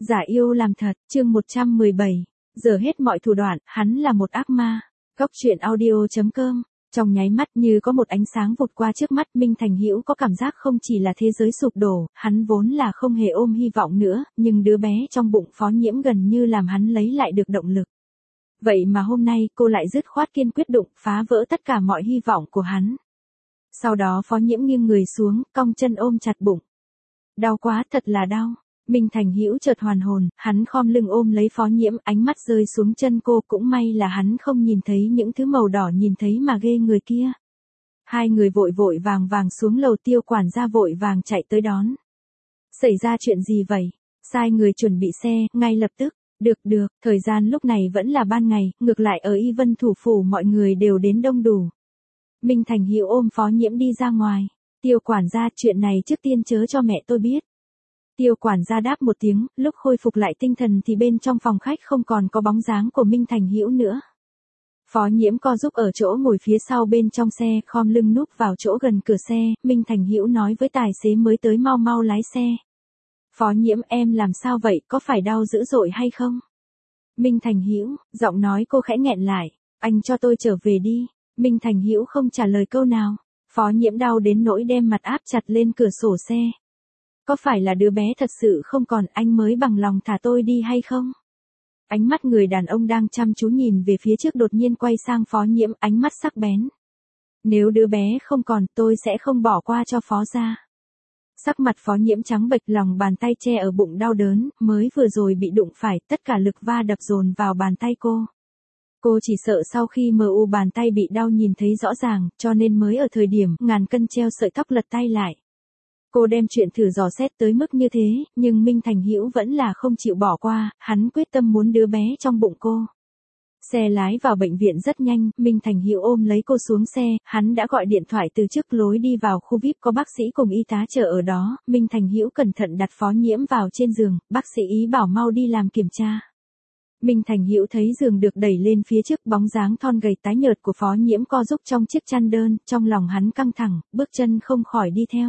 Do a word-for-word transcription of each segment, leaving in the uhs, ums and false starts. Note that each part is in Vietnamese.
Giả yêu làm thật, chương một trăm mười bảy. Giờ hết mọi thủ đoạn, hắn là một ác ma. Góc truyện audio.com. Trong nháy mắt như có một ánh sáng vụt qua trước mắt, Minh Thành Hữu có cảm giác không chỉ là thế giới sụp đổ, hắn vốn là không hề ôm hy vọng nữa, nhưng đứa bé trong bụng Phó Nhiễm gần như làm hắn lấy lại được động lực. Vậy mà hôm nay cô lại dứt khoát kiên quyết đụng phá vỡ tất cả mọi hy vọng của hắn. Sau đó Phó Nhiễm nghiêng người xuống, cong chân ôm chặt bụng. Đau quá, thật là đau. Minh Thành Hữu chợt hoàn hồn, hắn khom lưng ôm lấy Phó Nhiễm, ánh mắt rơi xuống chân cô, cũng may là hắn không nhìn thấy những thứ màu đỏ nhìn thấy mà ghê người kia. Hai người vội vội vàng vàng xuống lầu, Tiêu quản gia vội vàng chạy tới đón. Xảy ra chuyện gì vậy? Sai người chuẩn bị xe, ngay lập tức. Được được, thời gian lúc này vẫn là ban ngày, ngược lại ở Y Vân thủ phủ mọi người đều đến đông đủ. Minh Thành Hữu ôm Phó Nhiễm đi ra ngoài. Tiêu quản gia, chuyện này trước tiên chớ cho mẹ tôi biết. Tiêu quản gia đáp một tiếng, lúc khôi phục lại tinh thần thì bên trong phòng khách không còn có bóng dáng của Minh Thành Hữu nữa. Phó Nhiễm co giúp ở chỗ ngồi phía sau bên trong xe, khom lưng núp vào chỗ gần cửa xe, Minh Thành Hữu nói với tài xế mới tới mau mau lái xe. Phó Nhiễm, em làm sao vậy, có phải đau dữ dội hay không? Minh Thành Hữu, giọng nói cô khẽ nghẹn lại, anh cho tôi trở về đi. Minh Thành Hữu không trả lời câu nào. Phó Nhiễm đau đến nỗi đem mặt áp chặt lên cửa sổ xe. Có phải là đứa bé thật sự không còn, anh mới bằng lòng thả tôi đi hay không? Ánh mắt người đàn ông đang chăm chú nhìn về phía trước đột nhiên quay sang Phó Nhiễm, ánh mắt sắc bén. Nếu đứa bé không còn, tôi sẽ không bỏ qua cho Phó gia. Sắc mặt Phó Nhiễm trắng bệch, lòng bàn tay che ở bụng đau đớn, mới vừa rồi bị đụng phải, tất cả lực va đập dồn vào bàn tay cô. Cô chỉ sợ sau khi mờ u bàn tay bị đau nhìn thấy rõ ràng, cho nên mới ở thời điểm ngàn cân treo sợi tóc lật tay lại. Cô đem chuyện thử dò xét tới mức như thế, nhưng Minh Thành Hữu vẫn là không chịu bỏ qua, hắn quyết tâm muốn đứa bé trong bụng cô. Xe lái vào bệnh viện rất nhanh, Minh Thành Hữu ôm lấy cô xuống xe, hắn đã gọi điện thoại từ trước lối đi vào khu vi ai pi có bác sĩ cùng y tá chờ ở đó, Minh Thành Hữu cẩn thận đặt Phó Nhiễm vào trên giường, bác sĩ ý bảo mau đi làm kiểm tra. Minh Thành Hữu thấy giường được đẩy lên phía trước, bóng dáng thon gầy tái nhợt của Phó Nhiễm co giúp trong chiếc chăn đơn, trong lòng hắn căng thẳng, bước chân không khỏi đi theo.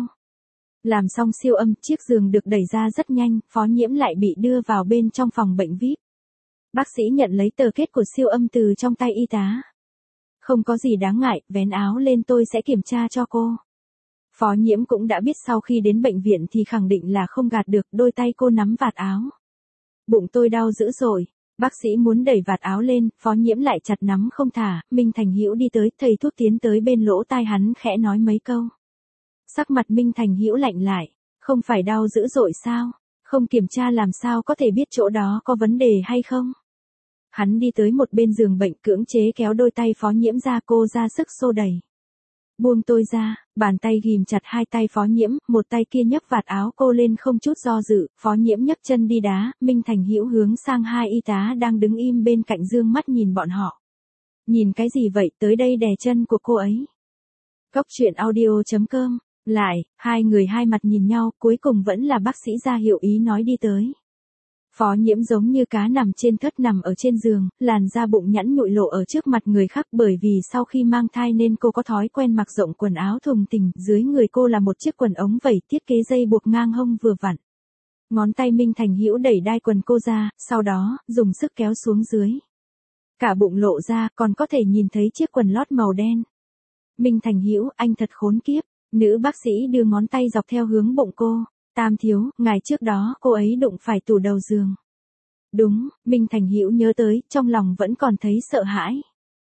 Làm xong siêu âm, chiếc giường được đẩy ra rất nhanh, Phó Nhiễm lại bị đưa vào bên trong phòng bệnh vi ai pi. Bác sĩ nhận lấy tờ kết của siêu âm từ trong tay y tá. Không có gì đáng ngại, vén áo lên tôi sẽ kiểm tra cho cô. Phó Nhiễm cũng đã biết sau khi đến bệnh viện thì khẳng định là không gạt được, đôi tay cô nắm vạt áo. Bụng tôi đau dữ dội. Bác sĩ muốn đẩy vạt áo lên, Phó Nhiễm lại chặt nắm không thả, Minh Thành Hữu đi tới, thầy thuốc tiến tới bên lỗ tai hắn khẽ nói mấy câu. Sắc mặt Minh Thành Hữu lạnh lại, không phải đau dữ dội sao, không kiểm tra làm sao có thể biết chỗ đó có vấn đề hay không. Hắn đi tới một bên giường bệnh, cưỡng chế kéo đôi tay Phó Nhiễm ra, cô ra sức xô đẩy. Buông tôi ra, bàn tay ghìm chặt hai tay Phó Nhiễm, một tay kia nhấc vạt áo cô lên không chút do dự, Phó Nhiễm nhấc chân đi đá, Minh Thành Hữu hướng sang hai y tá đang đứng im bên cạnh dương mắt nhìn bọn họ. Nhìn cái gì vậy, tới đây đè chân của cô ấy. Góc truyện audio.com. Lại, hai người hai mặt nhìn nhau, cuối cùng vẫn là bác sĩ ra hiệu ý nói đi tới. Phó Nhiễm giống như cá nằm trên thớt nằm ở trên giường, làn da bụng nhẵn nhụi lộ ở trước mặt người khác, bởi vì sau khi mang thai nên cô có thói quen mặc rộng quần áo thùng thình, dưới người cô là một chiếc quần ống vẩy thiết kế dây buộc ngang hông vừa vặn. Ngón tay Minh Thành Hữu đẩy đai quần cô ra, sau đó, dùng sức kéo xuống dưới. Cả bụng lộ ra, còn có thể nhìn thấy chiếc quần lót màu đen. Minh Thành Hữu, anh thật khốn kiếp. Nữ bác sĩ đưa ngón tay dọc theo hướng bụng cô. Tam thiếu, ngày trước đó cô ấy đụng phải tủ đầu giường. Đúng, Minh Thành Hữu nhớ tới, trong lòng vẫn còn thấy sợ hãi.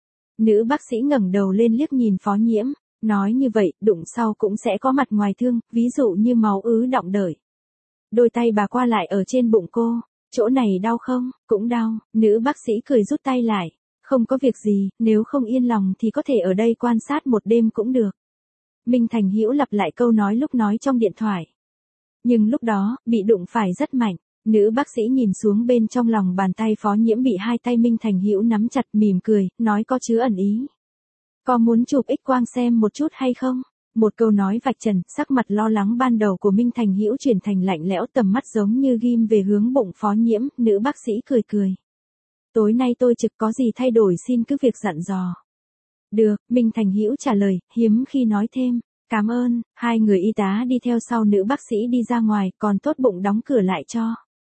Nữ bác sĩ ngẩng đầu lên liếc nhìn Phó Nhiễm, nói như vậy, đụng sau cũng sẽ có mặt ngoài thương, ví dụ như máu ứ đọng đợi. Đôi tay bà qua lại ở trên bụng cô, chỗ này đau không? Cũng đau, nữ bác sĩ cười rút tay lại. Không có việc gì, nếu không yên lòng thì có thể ở đây quan sát một đêm cũng được. Minh Thành Hữu lặp lại câu nói lúc nói trong điện thoại. Nhưng lúc đó, bị đụng phải rất mạnh. Nữ bác sĩ nhìn xuống bên trong lòng bàn tay Phó Nhiễm bị hai tay Minh Thành Hữu nắm chặt, mỉm cười, nói có chứa ẩn ý. Có muốn chụp X quang xem một chút hay không? Một câu nói vạch trần, sắc mặt lo lắng ban đầu của Minh Thành Hữu chuyển thành lạnh lẽo, tầm mắt giống như ghim về hướng bụng Phó Nhiễm, nữ bác sĩ cười cười. Tối nay tôi trực, có gì thay đổi xin cứ việc dặn dò. Được, Minh Thành Hữu trả lời, hiếm khi nói thêm. Cảm ơn, hai người y tá đi theo sau nữ bác sĩ đi ra ngoài, còn tốt bụng đóng cửa lại cho.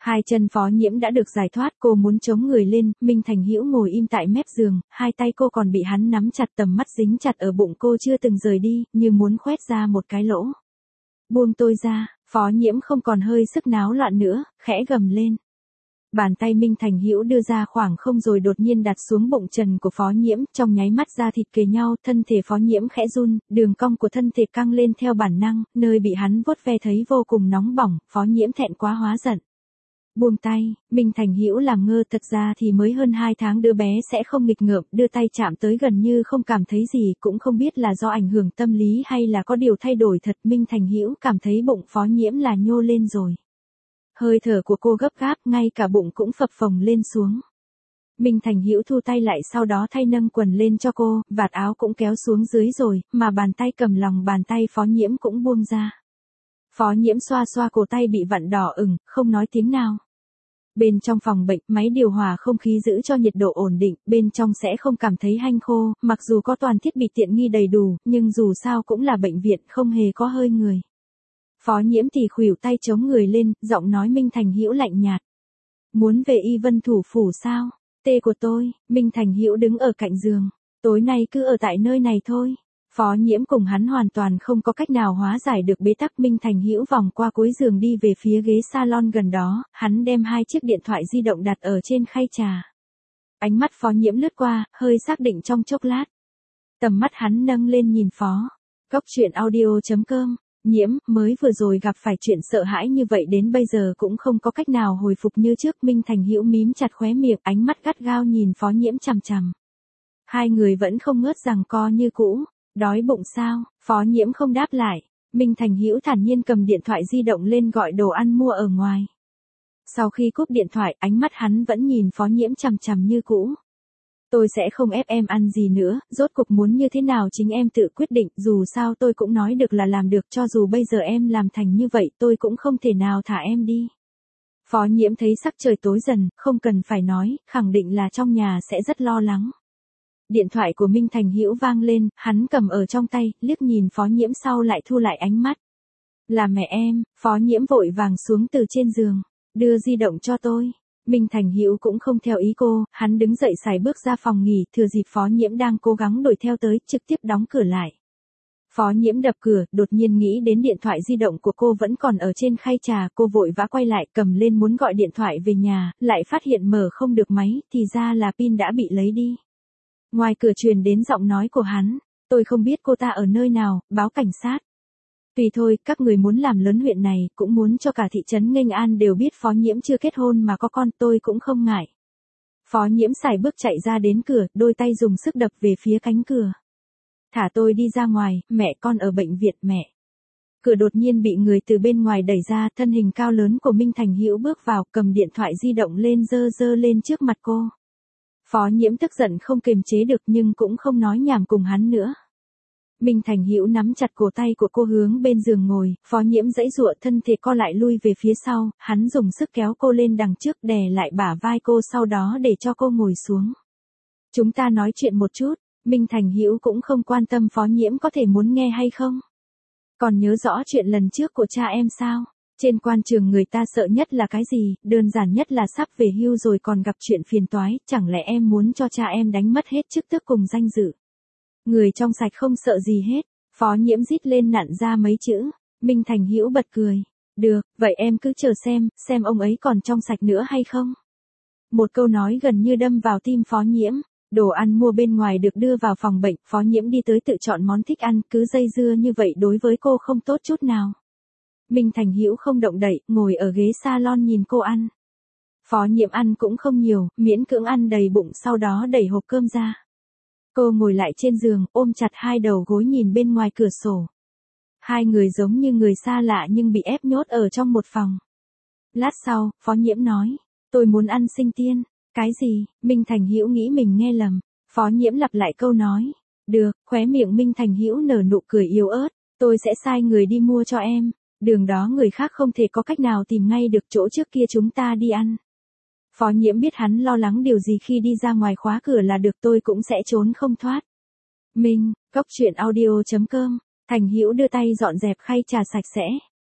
Hai chân Phó Nhiễm đã được giải thoát, cô muốn chống người lên, Minh Thành Hữu ngồi im tại mép giường, hai tay cô còn bị hắn nắm chặt, tầm mắt dính chặt ở bụng cô chưa từng rời đi, như muốn khoét ra một cái lỗ. Buông tôi ra, Phó Nhiễm không còn hơi sức náo loạn nữa, khẽ gầm lên. Bàn tay Minh Thành Hữu đưa ra khoảng không rồi đột nhiên đặt xuống bụng trần của Phó Nhiễm, trong nháy mắt da thịt kề nhau, thân thể Phó Nhiễm khẽ run, đường cong của thân thể căng lên theo bản năng, nơi bị hắn vuốt ve thấy vô cùng nóng bỏng, Phó Nhiễm thẹn quá hóa giận. Buông tay, Minh Thành Hữu làm ngơ, thật ra thì mới hơn hai tháng đứa bé sẽ không nghịch ngợm, đưa tay chạm tới gần như không cảm thấy gì, cũng không biết là do ảnh hưởng tâm lý hay là có điều thay đổi thật. Minh Thành Hữu cảm thấy bụng Phó Nhiễm là nhô lên rồi. Hơi thở của cô gấp gáp, ngay cả bụng cũng phập phồng lên xuống. Minh Thành Hữu thu tay lại, sau đó thay nâng quần lên cho cô, vạt áo cũng kéo xuống dưới rồi, mà bàn tay cầm lòng bàn tay Phó Nhiễm cũng buông ra. Phó Nhiễm xoa xoa cổ tay bị vặn đỏ ửng, không nói tiếng nào. Bên trong phòng bệnh, máy điều hòa không khí giữ cho nhiệt độ ổn định, bên trong sẽ không cảm thấy hanh khô, mặc dù có toàn thiết bị tiện nghi đầy đủ, nhưng dù sao cũng là bệnh viện, không hề có hơi người. Phó Nhiễm thì khuỷu tay chống người lên, giọng nói Minh Thành Hữu lạnh nhạt. Muốn về Y Vân thủ phủ sao? Tê của tôi. Minh Thành Hữu đứng ở cạnh giường. Tối nay cứ ở tại nơi này thôi. Phó Nhiễm cùng hắn hoàn toàn không có cách nào hóa giải được bế tắc. Minh Thành Hữu vòng qua cuối giường đi về phía ghế salon gần đó, hắn đem hai chiếc điện thoại di động đặt ở trên khay trà. Ánh mắt Phó Nhiễm lướt qua, hơi xác định trong chốc lát. Tầm mắt hắn nâng lên nhìn Phó. Cốc truyện audio chấm com. Nhiễm, mới vừa rồi gặp phải chuyện sợ hãi như vậy đến bây giờ cũng không có cách nào hồi phục như trước. Minh Thành Hữu mím chặt khóe miệng, ánh mắt gắt gao nhìn Phó Nhiễm chằm chằm. Hai người vẫn không ngớt giằng co như cũ. Đói bụng sao? Phó Nhiễm không đáp lại. Minh Thành Hữu thản nhiên cầm điện thoại di động lên gọi đồ ăn mua ở ngoài. Sau khi cúp điện thoại, ánh mắt hắn vẫn nhìn Phó Nhiễm chằm chằm như cũ. Tôi sẽ không ép em ăn gì nữa, rốt cuộc muốn như thế nào chính em tự quyết định, dù sao tôi cũng nói được là làm được, cho dù bây giờ em làm thành như vậy tôi cũng không thể nào thả em đi. Phó Nhiễm thấy sắc trời tối dần, không cần phải nói, khẳng định là trong nhà sẽ rất lo lắng. Điện thoại của Minh Thành Hữu vang lên, hắn cầm ở trong tay, liếc nhìn Phó Nhiễm sau lại thu lại ánh mắt. Là mẹ em. Phó Nhiễm vội vàng xuống từ trên giường, đưa di động cho tôi. Minh Thành Hữu cũng không theo ý cô, hắn đứng dậy sải bước ra phòng nghỉ, thừa dịp Phó Nhiễm đang cố gắng đuổi theo tới, trực tiếp đóng cửa lại. Phó Nhiễm đập cửa, đột nhiên nghĩ đến điện thoại di động của cô vẫn còn ở trên khay trà, cô vội vã quay lại, cầm lên muốn gọi điện thoại về nhà, lại phát hiện mở không được máy, thì ra là pin đã bị lấy đi. Ngoài cửa truyền đến giọng nói của hắn, tôi không biết cô ta ở nơi nào, báo cảnh sát. Tùy thôi, các người muốn làm lớn huyện này, cũng muốn cho cả thị trấn Nghênh An đều biết Phó Nhiễm chưa kết hôn mà có con, tôi cũng không ngại. Phó Nhiễm sải bước chạy ra đến cửa, đôi tay dùng sức đập về phía cánh cửa. Thả tôi đi ra ngoài, mẹ con ở bệnh viện, mẹ. Cửa đột nhiên bị người từ bên ngoài đẩy ra, thân hình cao lớn của Minh Thành Hữu bước vào, cầm điện thoại di động lên dơ dơ lên trước mặt cô. Phó Nhiễm tức giận không kiềm chế được nhưng cũng không nói nhảm cùng hắn nữa. Minh Thành Hữu nắm chặt cổ tay của cô hướng bên giường ngồi, Phó Nhiễm giãy giụa thân thể co lại lui về phía sau, hắn dùng sức kéo cô lên đằng trước đè lại bả vai cô sau đó để cho cô ngồi xuống. Chúng ta nói chuyện một chút. Minh Thành Hữu cũng không quan tâm Phó Nhiễm có thể muốn nghe hay không. Còn nhớ rõ chuyện lần trước của cha em sao? Trên quan trường người ta sợ nhất là cái gì, đơn giản nhất là sắp về hưu rồi còn gặp chuyện phiền toái, chẳng lẽ em muốn cho cha em đánh mất hết chức tước cùng danh dự? Người trong sạch không sợ gì hết. Phó Nhiễm rít lên nặn ra mấy chữ. Minh Thành Hữu bật cười. Được, vậy em cứ chờ xem, xem ông ấy còn trong sạch nữa hay không? Một câu nói gần như đâm vào tim Phó Nhiễm. Đồ ăn mua bên ngoài được đưa vào phòng bệnh, Phó Nhiễm đi tới tự chọn món thích ăn, cứ dây dưa như vậy đối với cô không tốt chút nào. Minh Thành Hữu không động đậy, ngồi ở ghế salon nhìn cô ăn. Phó Nhiễm ăn cũng không nhiều, miễn cưỡng ăn đầy bụng sau đó đẩy hộp cơm ra. Cô ngồi lại trên giường, ôm chặt hai đầu gối nhìn bên ngoài cửa sổ. Hai người giống như người xa lạ nhưng bị ép nhốt ở trong một phòng. Lát sau, Phó Nhiễm nói, tôi muốn ăn sinh tiên. Cái gì? Minh Thành Hữu nghĩ mình nghe lầm. Phó Nhiễm lặp lại câu nói. Được, khóe miệng Minh Thành Hữu nở nụ cười yếu ớt. Tôi sẽ sai người đi mua cho em. Đường đó người khác không thể có cách nào tìm ngay được chỗ trước kia chúng ta đi ăn. Phó Nhiễm biết hắn lo lắng điều gì khi đi ra ngoài khóa cửa là được, tôi cũng sẽ trốn không thoát. Minh, cốc truyện audio chấm com. Thành Hữu đưa tay dọn dẹp khay trà sạch sẽ.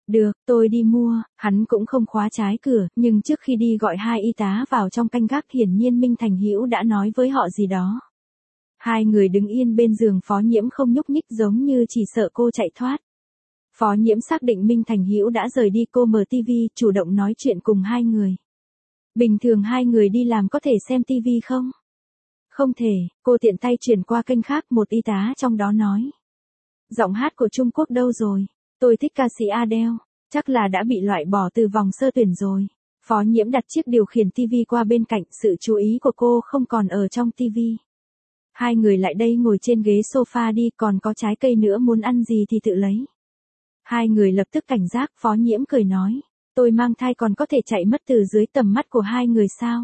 Được, tôi đi mua, hắn cũng không khóa trái cửa, nhưng trước khi đi gọi hai y tá vào trong canh gác hiển nhiên Minh Thành Hữu đã nói với họ gì đó. Hai người đứng yên bên giường Phó Nhiễm không nhúc nhích giống như chỉ sợ cô chạy thoát. Phó Nhiễm xác định Minh Thành Hữu đã rời đi, cô mở tivi, chủ động nói chuyện cùng hai người. Bình thường hai người đi làm có thể xem tivi không? Không thể, cô tiện tay chuyển qua kênh khác, một y tá trong đó nói. Giọng hát của Trung Quốc đâu rồi? Tôi thích ca sĩ Adele, chắc là đã bị loại bỏ từ vòng sơ tuyển rồi. Phó Nhiễm đặt chiếc điều khiển tivi qua bên cạnh, sự chú ý của cô không còn ở trong tivi. Hai người lại đây ngồi trên ghế sofa đi, còn có trái cây nữa, muốn ăn gì thì tự lấy. Hai người lập tức cảnh giác, Phó Nhiễm cười nói, tôi mang thai còn có thể chạy mất từ dưới tầm mắt của hai người sao?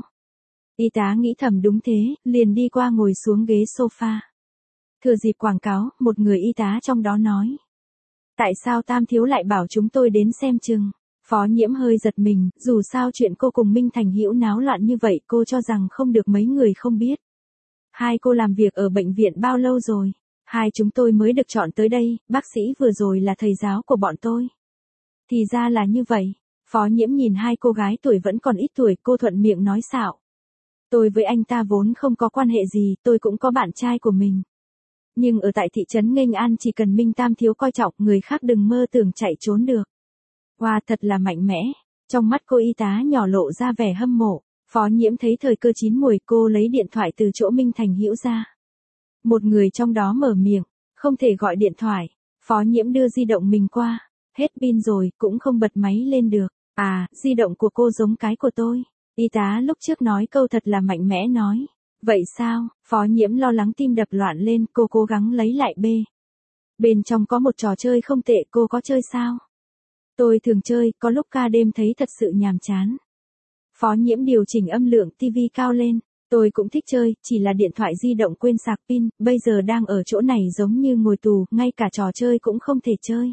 Y tá nghĩ thầm đúng thế, liền đi qua ngồi xuống ghế sofa. Thừa dịp quảng cáo, một người y tá trong đó nói. Tại sao Tam Thiếu lại bảo chúng tôi đến xem chừng? Phó Nhiễm hơi giật mình, dù sao chuyện cô cùng Minh Thành Hữu náo loạn như vậy cô cho rằng không được mấy người không biết. Hai cô làm việc ở bệnh viện bao lâu rồi? Hai chúng tôi mới được chọn tới đây, bác sĩ vừa rồi là thầy giáo của bọn tôi. Thì ra là như vậy. Phó Nhiễm nhìn hai cô gái tuổi vẫn còn ít tuổi, cô thuận miệng nói xạo. Tôi với anh ta vốn không có quan hệ gì, tôi cũng có bạn trai của mình. Nhưng ở tại thị trấn Nghênh An chỉ cần Minh Tam Thiếu coi trọng, người khác đừng mơ tưởng chạy trốn được. Wow, thật là mạnh mẽ. Trong mắt cô y tá nhỏ lộ ra vẻ hâm mộ. Phó Nhiễm thấy thời cơ chín muồi, cô lấy điện thoại từ chỗ Minh Thành Hữu ra. Một người trong đó mở miệng, không thể gọi điện thoại. Phó Nhiễm đưa di động mình qua, hết pin rồi, cũng không bật máy lên được. À, di động của cô giống cái của tôi. Y tá lúc trước nói câu thật là mạnh mẽ nói. Vậy sao? Phó Nhiễm lo lắng tim đập loạn lên, cô cố gắng lấy lại bê. Bên trong có một trò chơi không tệ, cô có chơi sao? Tôi thường chơi, có lúc ca đêm thấy thật sự nhàm chán. Phó Nhiễm điều chỉnh âm lượng tivi cao lên. Tôi cũng thích chơi, chỉ là điện thoại di động quên sạc pin, bây giờ đang ở chỗ này giống như ngồi tù, ngay cả trò chơi cũng không thể chơi.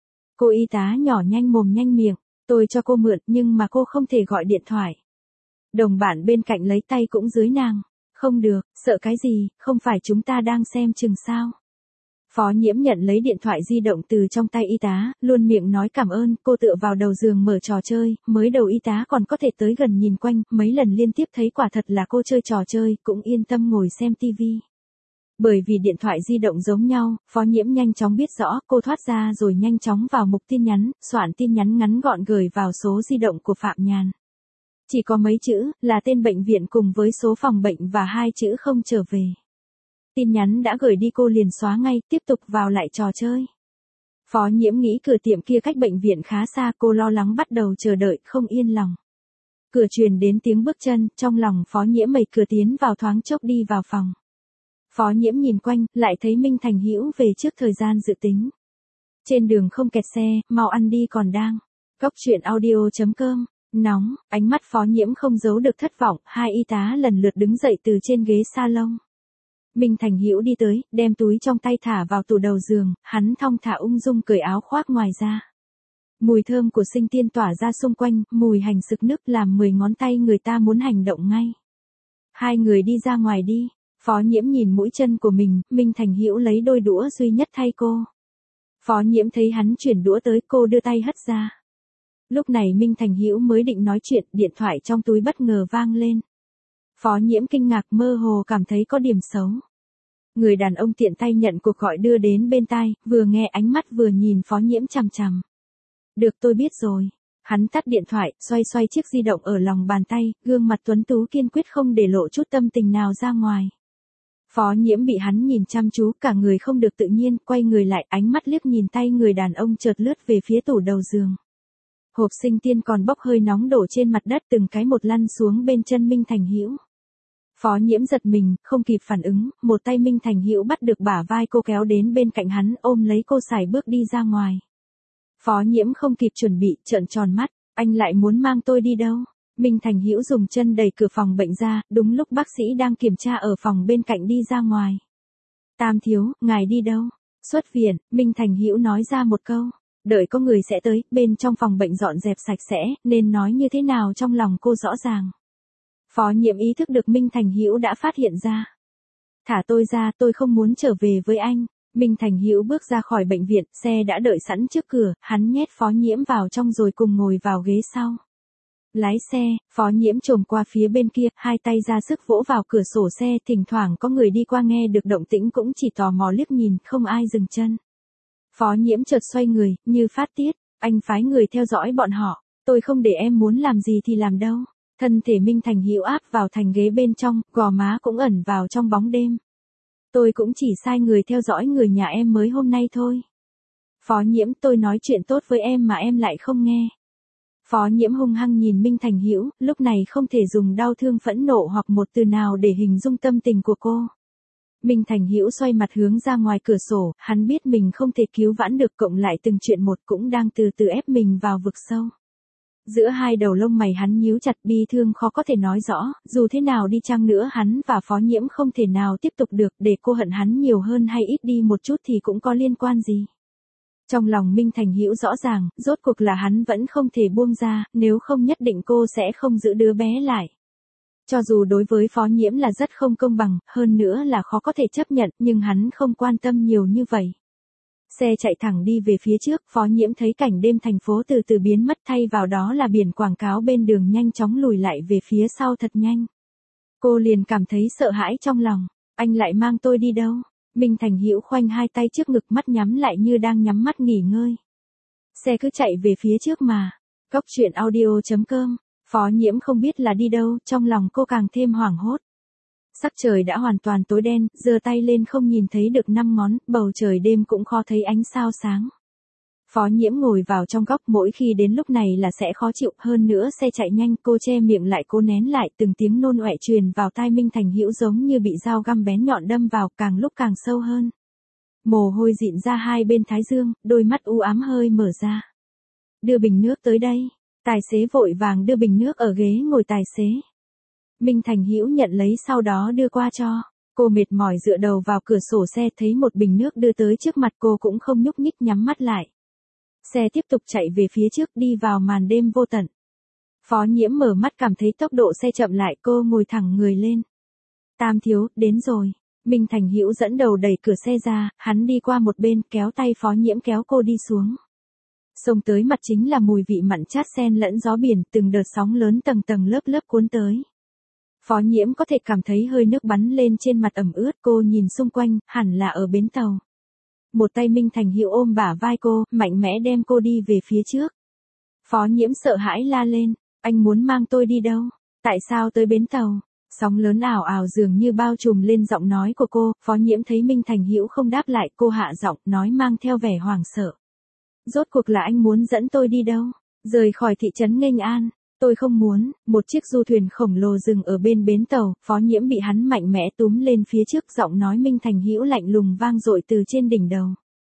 Cô y tá nhỏ nhanh mồm nhanh miệng, tôi cho cô mượn nhưng mà cô không thể gọi điện thoại. Đồng bạn bên cạnh lấy tay cũng dưới nàng. Không được, sợ cái gì, không phải chúng ta đang xem chừng sao. Phó Nhiễm nhận lấy điện thoại di động từ trong tay y tá, luôn miệng nói cảm ơn, cô tựa vào đầu giường mở trò chơi, mới đầu y tá còn có thể tới gần nhìn quanh, mấy lần liên tiếp thấy quả thật là cô chơi trò chơi, cũng yên tâm ngồi xem tivi. Bởi vì điện thoại di động giống nhau, Phó Nhiễm nhanh chóng biết rõ, cô thoát ra rồi nhanh chóng vào mục tin nhắn, soạn tin nhắn ngắn gọn gửi vào số di động của Phạm Nhàn. Chỉ có mấy chữ, là tên bệnh viện cùng với số phòng bệnh và hai chữ không trở về. Tin nhắn đã gửi đi cô liền xóa ngay, tiếp tục vào lại trò chơi. Phó Nhiễm nghĩ cửa tiệm kia cách bệnh viện khá xa, cô lo lắng bắt đầu chờ đợi, không yên lòng. Cửa truyền đến tiếng bước chân, trong lòng Phó Nhiễm đẩy cửa tiến vào, thoáng chốc đi vào phòng. Phó Nhiễm nhìn quanh, lại thấy Minh Thành Hữu về trước thời gian dự tính. Trên đường không kẹt xe, mau ăn đi còn đang. Góc truyện audio chấm com. Nóng, ánh mắt Phó Nhiễm không giấu được thất vọng, hai y tá lần lượt đứng dậy từ trên ghế salon. Minh Thành Hữu đi tới, đem túi trong tay thả vào tủ đầu giường, hắn thong thả ung dung cởi áo khoác ngoài ra. Mùi thơm của sinh tiên tỏa ra xung quanh, mùi hành sực nức làm mười ngón tay người ta muốn hành động ngay. Hai người đi ra ngoài đi, Phó Nhiễm nhìn mũi chân của mình, Minh Thành Hữu lấy đôi đũa duy nhất thay cô. Phó Nhiễm thấy hắn chuyển đũa tới, cô đưa tay hất ra. Lúc này Minh Thành Hữu mới định nói chuyện, điện thoại trong túi bất ngờ vang lên. Phó Nhiễm kinh ngạc, mơ hồ cảm thấy có điểm xấu. Người đàn ông tiện tay nhận cuộc gọi đưa đến bên tai, vừa nghe ánh mắt vừa nhìn Phó Nhiễm chằm chằm. Được, tôi biết rồi. Hắn tắt điện thoại, xoay xoay chiếc di động ở lòng bàn tay, gương mặt tuấn tú kiên quyết không để lộ chút tâm tình nào ra ngoài. Phó Nhiễm bị hắn nhìn chăm chú, cả người không được tự nhiên, quay người lại, ánh mắt liếc nhìn tay người đàn ông chợt lướt về phía tủ đầu giường. Hộp sinh tiên còn bốc hơi nóng đổ trên mặt đất, từng cái một lăn xuống bên chân Minh Thành Hữu. Phó Nhiễm giật mình, không kịp phản ứng, một tay Minh Thành Hữu bắt được bả vai cô kéo đến bên cạnh hắn, ôm lấy cô sải bước đi ra ngoài. Phó Nhiễm không kịp chuẩn bị, trợn tròn mắt, anh lại muốn mang tôi đi đâu? Minh Thành Hữu dùng chân đẩy cửa phòng bệnh ra, đúng lúc bác sĩ đang kiểm tra ở phòng bên cạnh đi ra ngoài. Tam Thiếu, ngài đi đâu? Xuất viện, Minh Thành Hữu nói ra một câu. Đợi có người sẽ tới, bên trong phòng bệnh dọn dẹp sạch sẽ, nên nói như thế nào trong lòng cô rõ ràng. Phó Nhiễm ý thức được Minh Thành Hữu đã phát hiện ra. Thả tôi ra, tôi không muốn trở về với anh. Minh Thành Hữu bước ra khỏi bệnh viện, xe đã đợi sẵn trước cửa, hắn nhét Phó Nhiễm vào trong rồi cùng ngồi vào ghế sau. Lái xe, Phó Nhiễm trồm qua phía bên kia, hai tay ra sức vỗ vào cửa sổ xe, thỉnh thoảng có người đi qua nghe được động tĩnh cũng chỉ tò mò liếc nhìn, không ai dừng chân. Phó Nhiễm chợt xoay người, như phát tiết, anh phái người theo dõi bọn họ, tôi không để em muốn làm gì thì làm đâu. Thân thể Minh Thành Hữu áp vào thành ghế bên trong, gò má cũng ẩn vào trong bóng đêm. Tôi cũng chỉ sai người theo dõi người nhà em mới hôm nay thôi. Phó Nhiễm, tôi nói chuyện tốt với em mà em lại không nghe. Phó Nhiễm hung hăng nhìn Minh Thành Hữu, lúc này không thể dùng đau thương phẫn nộ hoặc một từ nào để hình dung tâm tình của cô. Minh Thành Hữu xoay mặt hướng ra ngoài cửa sổ, hắn biết mình không thể cứu vãn được, cộng lại từng chuyện một cũng đang từ từ ép mình vào vực sâu. Giữa hai đầu lông mày hắn nhíu chặt, bi thương khó có thể nói rõ, dù thế nào đi chăng nữa hắn và Phó Nhiễm không thể nào tiếp tục được, để cô hận hắn nhiều hơn hay ít đi một chút thì cũng có liên quan gì. Trong lòng Minh Thành Hữu rõ ràng, rốt cuộc là hắn vẫn không thể buông ra, nếu không nhất định cô sẽ không giữ đứa bé lại. Cho dù đối với Phó Nhiễm là rất không công bằng, hơn nữa là khó có thể chấp nhận, nhưng hắn không quan tâm nhiều như vậy. Xe chạy thẳng đi về phía trước, Phó Nhiễm thấy cảnh đêm thành phố từ từ biến mất, thay vào đó là biển quảng cáo bên đường nhanh chóng lùi lại về phía sau thật nhanh. Cô liền cảm thấy sợ hãi trong lòng, anh lại mang tôi đi đâu? Minh Thành Hữu khoanh hai tay trước ngực, mắt nhắm lại như đang nhắm mắt nghỉ ngơi. Xe cứ chạy về phía trước mà. Góc truyện audio chấm com. Phó Nhiễm không biết là đi đâu, trong lòng cô càng thêm hoảng hốt. Sắc trời đã hoàn toàn tối đen, giơ tay lên không nhìn thấy được năm ngón, bầu trời đêm cũng khó thấy ánh sao sáng. Phó Nhiễm ngồi vào trong góc, mỗi khi đến lúc này là sẽ khó chịu, hơn nữa xe chạy nhanh, cô che miệng lại, cố nén lại, từng tiếng nôn ọe truyền vào tai Minh Thành Hữu giống như bị dao găm bén nhọn đâm vào, càng lúc càng sâu hơn. Mồ hôi dịn ra hai bên thái dương, đôi mắt u ám hơi mở ra. Đưa bình nước tới đây. Tài xế vội vàng đưa bình nước ở ghế ngồi tài xế. Minh Thành Hữu nhận lấy sau đó đưa qua cho. Cô mệt mỏi dựa đầu vào cửa sổ xe, thấy một bình nước đưa tới trước mặt cô cũng không nhúc nhích, nhắm mắt lại. Xe tiếp tục chạy về phía trước, đi vào màn đêm vô tận. Phó Nhiễm mở mắt cảm thấy tốc độ xe chậm lại, cô ngồi thẳng người lên. Tam thiếu, đến rồi. Minh Thành Hữu dẫn đầu đẩy cửa xe ra, hắn đi qua một bên, kéo tay Phó Nhiễm kéo cô đi xuống. Xông tới mặt chính là mùi vị mặn chát xen lẫn gió biển, từng đợt sóng lớn tầng tầng lớp lớp cuốn tới. Phó Nhiễm có thể cảm thấy hơi nước bắn lên trên mặt ẩm ướt, cô nhìn xung quanh, hẳn là ở bến tàu. Một tay Minh Thành Hữu ôm bả vai cô, mạnh mẽ đem cô đi về phía trước. Phó Nhiễm sợ hãi la lên, anh muốn mang tôi đi đâu? Tại sao tới bến tàu? Sóng lớn ảo ảo dường như bao trùm lên giọng nói của cô, Phó Nhiễm thấy Minh Thành Hữu không đáp lại, cô hạ giọng, nói mang theo vẻ hoảng sợ. Rốt cuộc là anh muốn dẫn tôi đi đâu? Rời khỏi thị trấn Nghênh An. Tôi không muốn. Một chiếc du thuyền khổng lồ dừng ở bên bến tàu, Phó Nhiễm bị hắn mạnh mẽ túm lên phía trước, giọng nói Minh Thành Hữu lạnh lùng vang dội từ trên đỉnh đầu.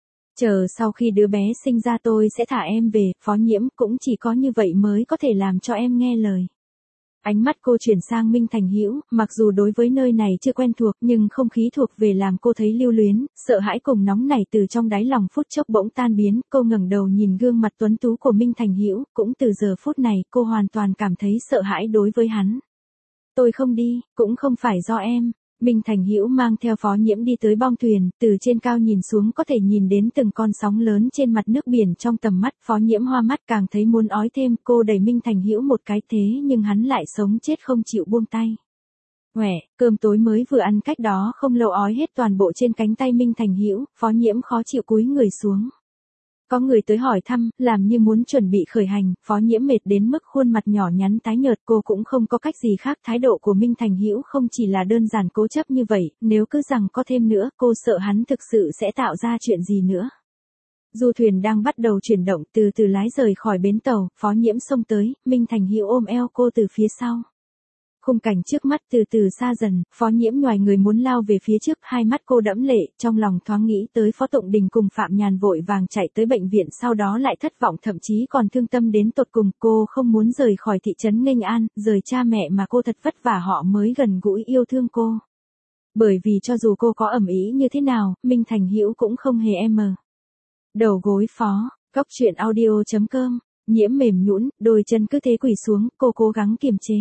Chờ sau khi đứa bé sinh ra tôi sẽ thả em về, Phó Nhiễm, cũng chỉ có như vậy mới có thể làm cho em nghe lời. Ánh mắt cô chuyển sang Minh Thành Hữu, mặc dù đối với nơi này chưa quen thuộc, nhưng không khí thuộc về làm cô thấy lưu luyến, sợ hãi cùng nóng nảy từ trong đáy lòng phút chốc bỗng tan biến, cô ngẩng đầu nhìn gương mặt tuấn tú của Minh Thành Hữu, cũng từ giờ phút này, cô hoàn toàn cảm thấy sợ hãi đối với hắn. Tôi không đi, cũng không phải do em. Minh Thành Hữu mang theo Phó Nhiễm đi tới bong thuyền, từ trên cao nhìn xuống có thể nhìn đến từng con sóng lớn trên mặt nước biển trong tầm mắt, Phó Nhiễm hoa mắt càng thấy muốn ói thêm, cô đẩy Minh Thành Hữu một cái, thế nhưng hắn lại sống chết không chịu buông tay. Quẻ, cơm tối mới vừa ăn cách đó không lâu ói hết toàn bộ trên cánh tay Minh Thành Hữu, Phó Nhiễm khó chịu cúi người xuống. Có người tới hỏi thăm, làm như muốn chuẩn bị khởi hành, Phó Nhiễm mệt đến mức khuôn mặt nhỏ nhắn tái nhợt, cô cũng không có cách gì khác, thái độ của Minh Thành Hữu không chỉ là đơn giản cố chấp như vậy, nếu cứ rằng có thêm nữa, cô sợ hắn thực sự sẽ tạo ra chuyện gì nữa. Du thuyền đang bắt đầu chuyển động, từ từ lái rời khỏi bến tàu, Phó Nhiễm xông tới, Minh Thành Hữu ôm eo cô từ phía sau. Khung cảnh trước mắt từ từ xa dần, Phó Nhiễm nhoài người muốn lao về phía trước, hai mắt cô đẫm lệ, trong lòng thoáng nghĩ tới Phó Tụng Đình cùng Phạm Nhàn vội vàng chạy tới bệnh viện, sau đó lại thất vọng, thậm chí còn thương tâm đến tột cùng. Cô không muốn rời khỏi thị trấn Nghênh An, rời cha mẹ mà cô thật vất vả họ mới gần gũi yêu thương cô. Bởi vì cho dù cô có ầm ĩ như thế nào, Minh Thành Hữu cũng không hề em mờ. Đầu gối Phó, góc truyện audio chấm com, Nhiễm mềm nhũn, đôi chân cứ thế quỳ xuống, cô cố gắng kiềm chế.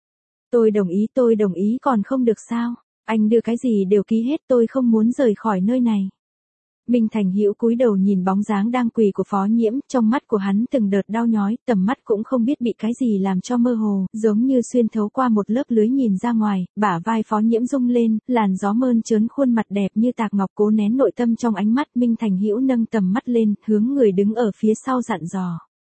Tôi đồng ý, tôi đồng ý còn không được sao? Anh đưa cái gì đều ký hết, tôi không muốn rời khỏi nơi này. Minh Thành Hữu cúi đầu nhìn bóng dáng đang quỳ của Phó Nhiễm, trong mắt của hắn từng đợt đau nhói, tầm mắt cũng không biết bị cái gì làm cho mơ hồ, giống như xuyên thấu qua một lớp lưới nhìn ra ngoài, bả vai Phó Nhiễm rung lên, làn gió mơn trớn khuôn mặt đẹp như tạc ngọc cố nén nội tâm trong ánh mắt. Minh Thành Hữu nâng tầm mắt lên, hướng người đứng ở phía sau dặn dò.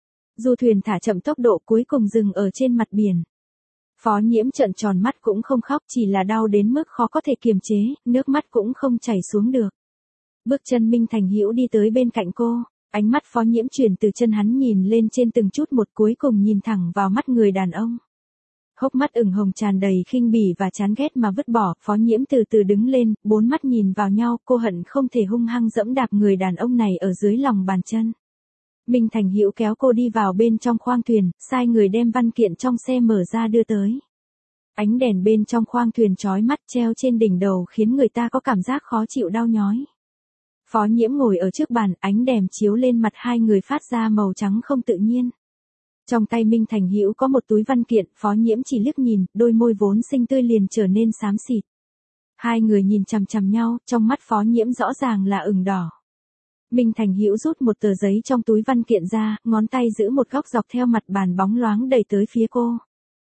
Du thuyền thả chậm tốc độ cuối cùng dừng ở trên mặt biển. Phó Nhiễm trợn tròn mắt cũng không khóc, chỉ là đau đến mức khó có thể kiềm chế, nước mắt cũng không chảy xuống được. Bước chân Minh Thành Hữu đi tới bên cạnh cô, ánh mắt Phó Nhiễm chuyển từ chân hắn nhìn lên trên từng chút một, cuối cùng nhìn thẳng vào mắt người đàn ông. Hốc mắt ửng hồng tràn đầy khinh bỉ và chán ghét mà vứt bỏ. Phó Nhiễm từ từ đứng lên, bốn mắt nhìn vào nhau, cô hận không thể hung hăng dẫm đạp người đàn ông này ở dưới lòng bàn chân. Minh Thành Hữu kéo cô đi vào bên trong khoang thuyền, sai người đem văn kiện trong xe mở ra đưa tới. Ánh đèn bên trong khoang thuyền chói mắt treo trên đỉnh đầu khiến người ta có cảm giác khó chịu đau nhói. Phó Nhiễm ngồi ở trước bàn, ánh đèn chiếu lên mặt hai người phát ra màu trắng không tự nhiên. Trong tay Minh Thành Hữu có một túi văn kiện, Phó Nhiễm chỉ liếc nhìn, đôi môi vốn xinh tươi liền trở nên xám xịt. Hai người nhìn chằm chằm nhau, trong mắt Phó Nhiễm rõ ràng là ửng đỏ. Minh Thành Hữu rút một tờ giấy trong túi văn kiện ra, ngón tay giữ một góc dọc theo mặt bàn bóng loáng đẩy tới phía cô.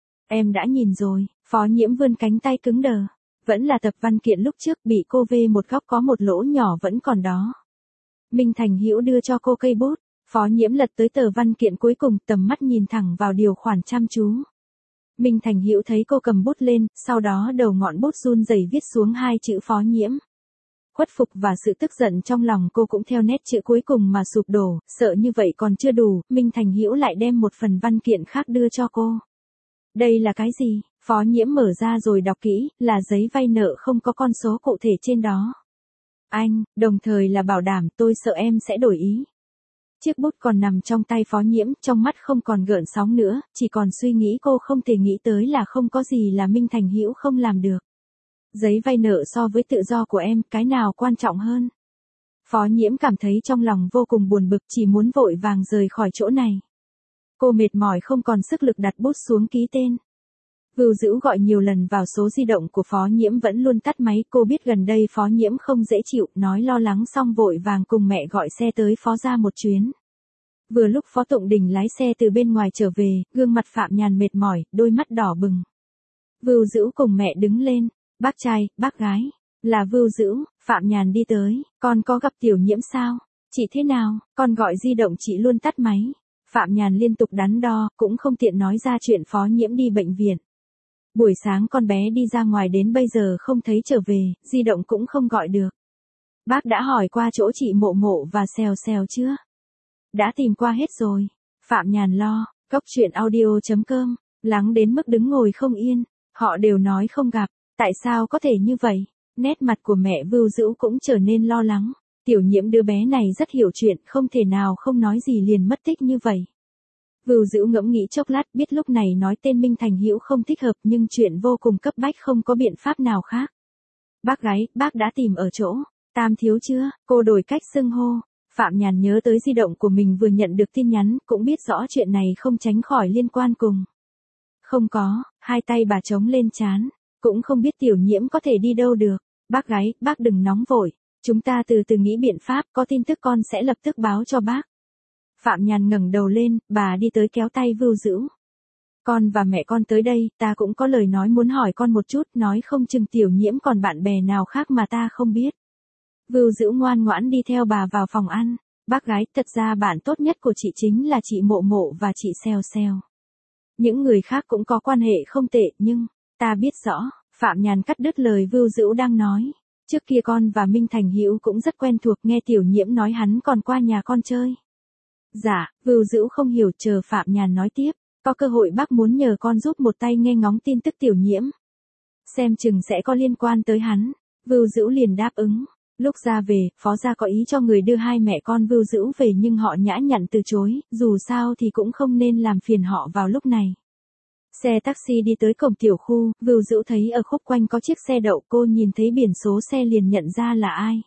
Em đã nhìn rồi. Phó Nhiễm vươn cánh tay cứng đờ. Vẫn là tập văn kiện lúc trước, bị cô vê một góc có một lỗ nhỏ vẫn còn đó. Minh Thành Hữu đưa cho cô cây bút. Phó Nhiễm lật tới tờ văn kiện cuối cùng, tầm mắt nhìn thẳng vào điều khoản chăm chú. Minh Thành Hữu thấy cô cầm bút lên, sau đó đầu ngọn bút run rẩy viết xuống hai chữ Phó Nhiễm. Khuất phục và sự tức giận trong lòng cô cũng theo nét chữ cuối cùng mà sụp đổ, sợ như vậy còn chưa đủ, Minh Thành Hữu lại đem một phần văn kiện khác đưa cho cô. Đây là cái gì? Phó Nhiễm mở ra rồi đọc kỹ, là giấy vay nợ không có con số cụ thể trên đó. Anh, đồng thời là bảo đảm, tôi sợ em sẽ đổi ý. Chiếc bút còn nằm trong tay Phó Nhiễm, trong mắt không còn gợn sóng nữa, chỉ còn suy nghĩ. Cô không thể nghĩ tới là không có gì là Minh Thành Hữu không làm được. Giấy vay nợ so với tự do của em, cái nào quan trọng hơn? Phó Nhiễm cảm thấy trong lòng vô cùng buồn bực, chỉ muốn vội vàng rời khỏi chỗ này. Cô mệt mỏi không còn sức lực đặt bút xuống ký tên. Vưu Dữu gọi nhiều lần vào số di động của Phó Nhiễm vẫn luôn tắt máy, cô biết gần đây Phó Nhiễm không dễ chịu, nói lo lắng xong vội vàng cùng mẹ gọi xe tới Phó gia một chuyến. Vừa lúc Phó Tụng Đình lái xe từ bên ngoài trở về, gương mặt Phạm Nhàn mệt mỏi, đôi mắt đỏ bừng. Vưu Dữu cùng mẹ đứng lên, bác trai, bác gái, là Vưu Dữu. Phạm Nhàn đi tới, con có gặp Tiểu Nhiễm sao? Chị thế nào? Con gọi di động chị luôn tắt máy. Phạm Nhàn liên tục đắn đo, cũng không tiện nói ra chuyện Phó Nhiễm đi bệnh viện. Buổi sáng con bé đi ra ngoài đến bây giờ không thấy trở về, di động cũng không gọi được. Bác đã hỏi qua chỗ chị Mộ Mộ và Xèo Xèo chưa? Đã tìm qua hết rồi. Phạm Nhàn lo, Cốc Truyện Audio chấm com, lắng đến mức đứng ngồi không yên, họ đều nói không gặp, tại sao có thể như vậy? Nét mặt của mẹ Vưu Dữu cũng trở nên lo lắng. Tiểu Nhiễm đứa bé này rất hiểu chuyện, không thể nào không nói gì liền mất tích như vậy. Vưu Dữu ngẫm nghĩ chốc lát, biết lúc này nói tên Minh Thành Hữu không thích hợp, nhưng chuyện vô cùng cấp bách không có biện pháp nào khác. Bác gái, bác đã tìm ở chỗ Tam Thiếu chưa? Cô đổi cách xưng hô. Phạm Nhàn nhớ tới di động của mình vừa nhận được tin nhắn, cũng biết rõ chuyện này không tránh khỏi liên quan cùng. Không có, hai tay bà chống lên trán, cũng không biết Tiểu Nhiễm có thể đi đâu được. Bác gái, bác đừng nóng vội, chúng ta từ từ nghĩ biện pháp, có tin tức con sẽ lập tức báo cho bác. Phạm Nhàn ngẩng đầu lên, bà đi tới kéo tay Vưu Dữu. Con và mẹ con tới đây, ta cũng có lời nói muốn hỏi con một chút, nói không chừng Tiểu Nhiễm còn bạn bè nào khác mà ta không biết. Vưu Dữu ngoan ngoãn đi theo bà vào phòng ăn. Bác gái, thật ra bạn tốt nhất của chị chính là chị Mộ Mộ và chị Xèo Xèo. Những người khác cũng có quan hệ không tệ, nhưng ta biết rõ. Phạm Nhàn cắt đứt lời Vưu Dữu đang nói. Trước kia con và Minh Thành Hữu cũng rất quen thuộc, nghe Tiểu Nhiễm nói hắn còn qua nhà con chơi. Dạ, Vưu Dữu không hiểu, chờ Phạm Nhàn nói tiếp. Có cơ hội bác muốn nhờ con giúp một tay nghe ngóng tin tức Tiểu Nhiễm. Xem chừng sẽ có liên quan tới hắn. Vưu Dữu liền đáp ứng. Lúc ra về, Phó gia có ý cho người đưa hai mẹ con Vưu Dữu về nhưng họ nhã nhặn từ chối, dù sao thì cũng không nên làm phiền họ vào lúc này. Xe taxi đi tới cổng tiểu khu, Vưu Dữu thấy ở khúc quanh có chiếc xe đậu, cô nhìn thấy biển số xe liền nhận ra là ai.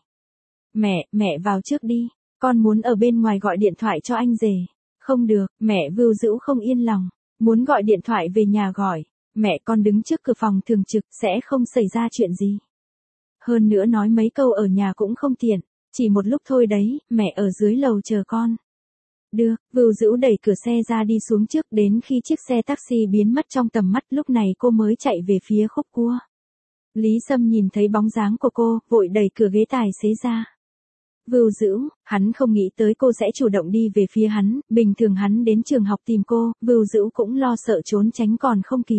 Mẹ, mẹ vào trước đi, con muốn ở bên ngoài gọi điện thoại cho anh rể. Không được, mẹ Vưu Dữu không yên lòng, muốn gọi điện thoại về nhà gọi. Mẹ con đứng trước cửa phòng thường trực, sẽ không xảy ra chuyện gì. Hơn nữa nói mấy câu ở nhà cũng không tiện, Chỉ một lúc thôi đấy, mẹ ở dưới lầu chờ con. Được, Vưu Dữu đẩy cửa xe ra đi xuống trước, đến khi chiếc xe taxi biến mất trong tầm mắt lúc này cô mới chạy về phía khúc cua. Lý Sâm nhìn thấy bóng dáng của cô, vội đẩy cửa ghế tài xế ra. Vưu Dữu, hắn không nghĩ tới cô sẽ chủ động đi về phía hắn, bình thường hắn đến trường học tìm cô, Vưu Dữu cũng lo sợ trốn tránh còn không kịp.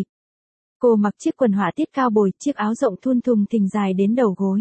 Cô mặc chiếc quần họa tiết cao bồi, chiếc áo rộng thun thùng thình dài đến đầu gối.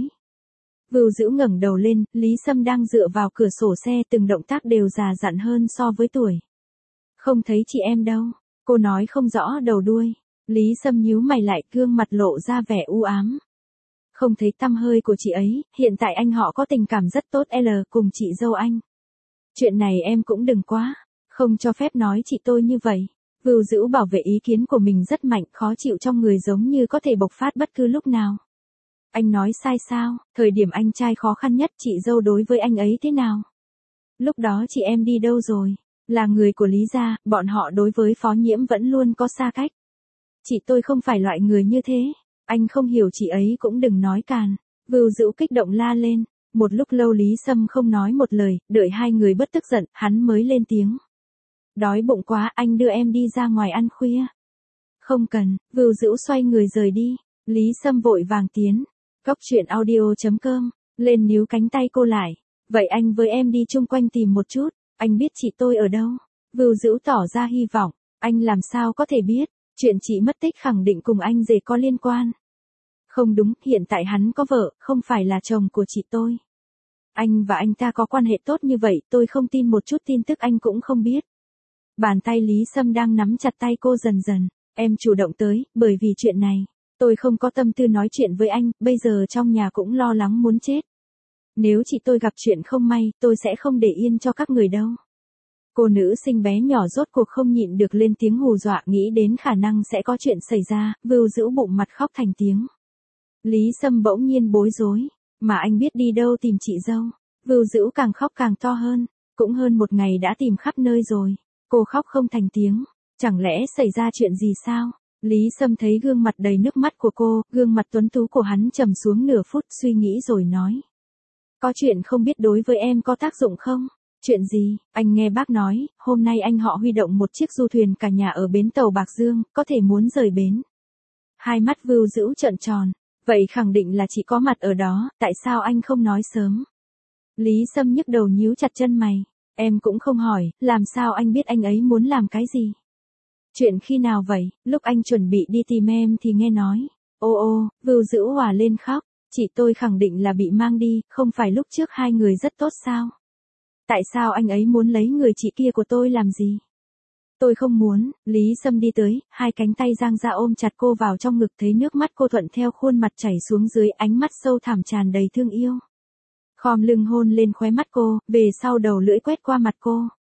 Vưu Dữu ngẩng đầu lên, Lý Sâm đang dựa vào cửa sổ xe, từng động tác đều già dặn hơn so với tuổi. Không thấy chị em đâu, cô nói không rõ đầu đuôi. Lý Sâm nhíu mày lại, gương mặt lộ ra vẻ u ám. Không thấy tăm hơi của chị ấy, hiện tại anh họ có tình cảm rất tốt L cùng chị dâu anh. Chuyện này em cũng đừng quá, không cho phép nói chị tôi như vậy. Vưu Dữu bảo vệ ý kiến của mình rất mạnh, khó chịu trong người giống như có thể bộc phát bất cứ lúc nào. Anh nói sai sao, thời điểm anh trai khó khăn nhất chị dâu đối với anh ấy thế nào? Lúc đó chị em đi đâu rồi? Là người của Lý gia, bọn họ đối với Phó Nhiễm vẫn luôn có xa cách. Chị tôi không phải loại người như thế, anh không hiểu chị ấy cũng đừng nói càn. Vưu Dữu kích động la lên, một lúc lâu Lý Sâm không nói một lời, đợi hai người bất tức giận, hắn mới lên tiếng. Đói bụng quá, anh đưa em đi ra ngoài ăn khuya. Không cần, Vưu Dữu xoay người rời đi, Lý Sâm vội vàng tiến. Góc truyện audio chấm com, lên níu cánh tay cô lại. Vậy anh với em đi chung quanh tìm một chút, anh biết chị tôi ở đâu? Vưu Dữu tỏ ra hy vọng, anh làm sao có thể biết, chuyện chị mất tích khẳng định cùng anh rể có liên quan. Không đúng, hiện tại hắn có vợ, không phải là chồng của chị tôi. Anh và anh ta có quan hệ tốt như vậy, tôi không tin một chút tin tức anh cũng không biết. Bàn tay Lý Sâm đang nắm chặt tay cô dần dần, em chủ động tới, bởi vì chuyện này. Tôi không có tâm tư nói chuyện với anh, bây giờ trong nhà cũng lo lắng muốn chết. Nếu chị tôi gặp chuyện không may, tôi sẽ không để yên cho các người đâu. Cô nữ sinh bé nhỏ rốt cuộc không nhịn được lên tiếng hù dọa, nghĩ đến khả năng sẽ có chuyện xảy ra, Vưu Dữu bụng mặt khóc thành tiếng. Lý Sâm bỗng nhiên bối rối, mà anh biết đi đâu tìm chị dâu. Vưu Dữu càng khóc càng to hơn, cũng hơn một ngày đã tìm khắp nơi rồi. Cô khóc không thành tiếng, chẳng lẽ xảy ra chuyện gì sao? Lý Sâm thấy gương mặt đầy nước mắt của cô, gương mặt tuấn tú của hắn trầm xuống nửa phút, suy nghĩ rồi nói. Có chuyện không biết đối với em có tác dụng không? Chuyện gì? Anh nghe bác nói, hôm nay anh họ huy động một chiếc du thuyền cả nhà ở bến tàu Bạc Dương, có thể muốn rời bến. Hai mắt Vưu Dữu trợn tròn, vậy khẳng định là chị có mặt ở đó, tại sao anh không nói sớm? Lý Sâm nhức đầu nhíu chặt chân mày, em cũng không hỏi, làm sao anh biết anh ấy muốn làm cái gì? Chuyện khi nào vậy? Lúc anh chuẩn bị đi tìm em thì nghe nói. Ô ô, Vưu Dữu òa lên khóc, chị tôi khẳng định là bị mang đi, không phải lúc trước hai người rất tốt sao? Tại sao anh ấy muốn lấy người chị kia của tôi làm gì? Tôi không muốn, Lý Sâm đi tới, hai cánh tay giang ra ôm chặt cô vào trong ngực, thấy nước mắt cô thuận theo khuôn mặt chảy xuống dưới, ánh mắt sâu thẳm tràn đầy thương yêu. Khom lưng hôn lên khóe mắt cô, về sau đầu lưỡi quét qua mặt cô.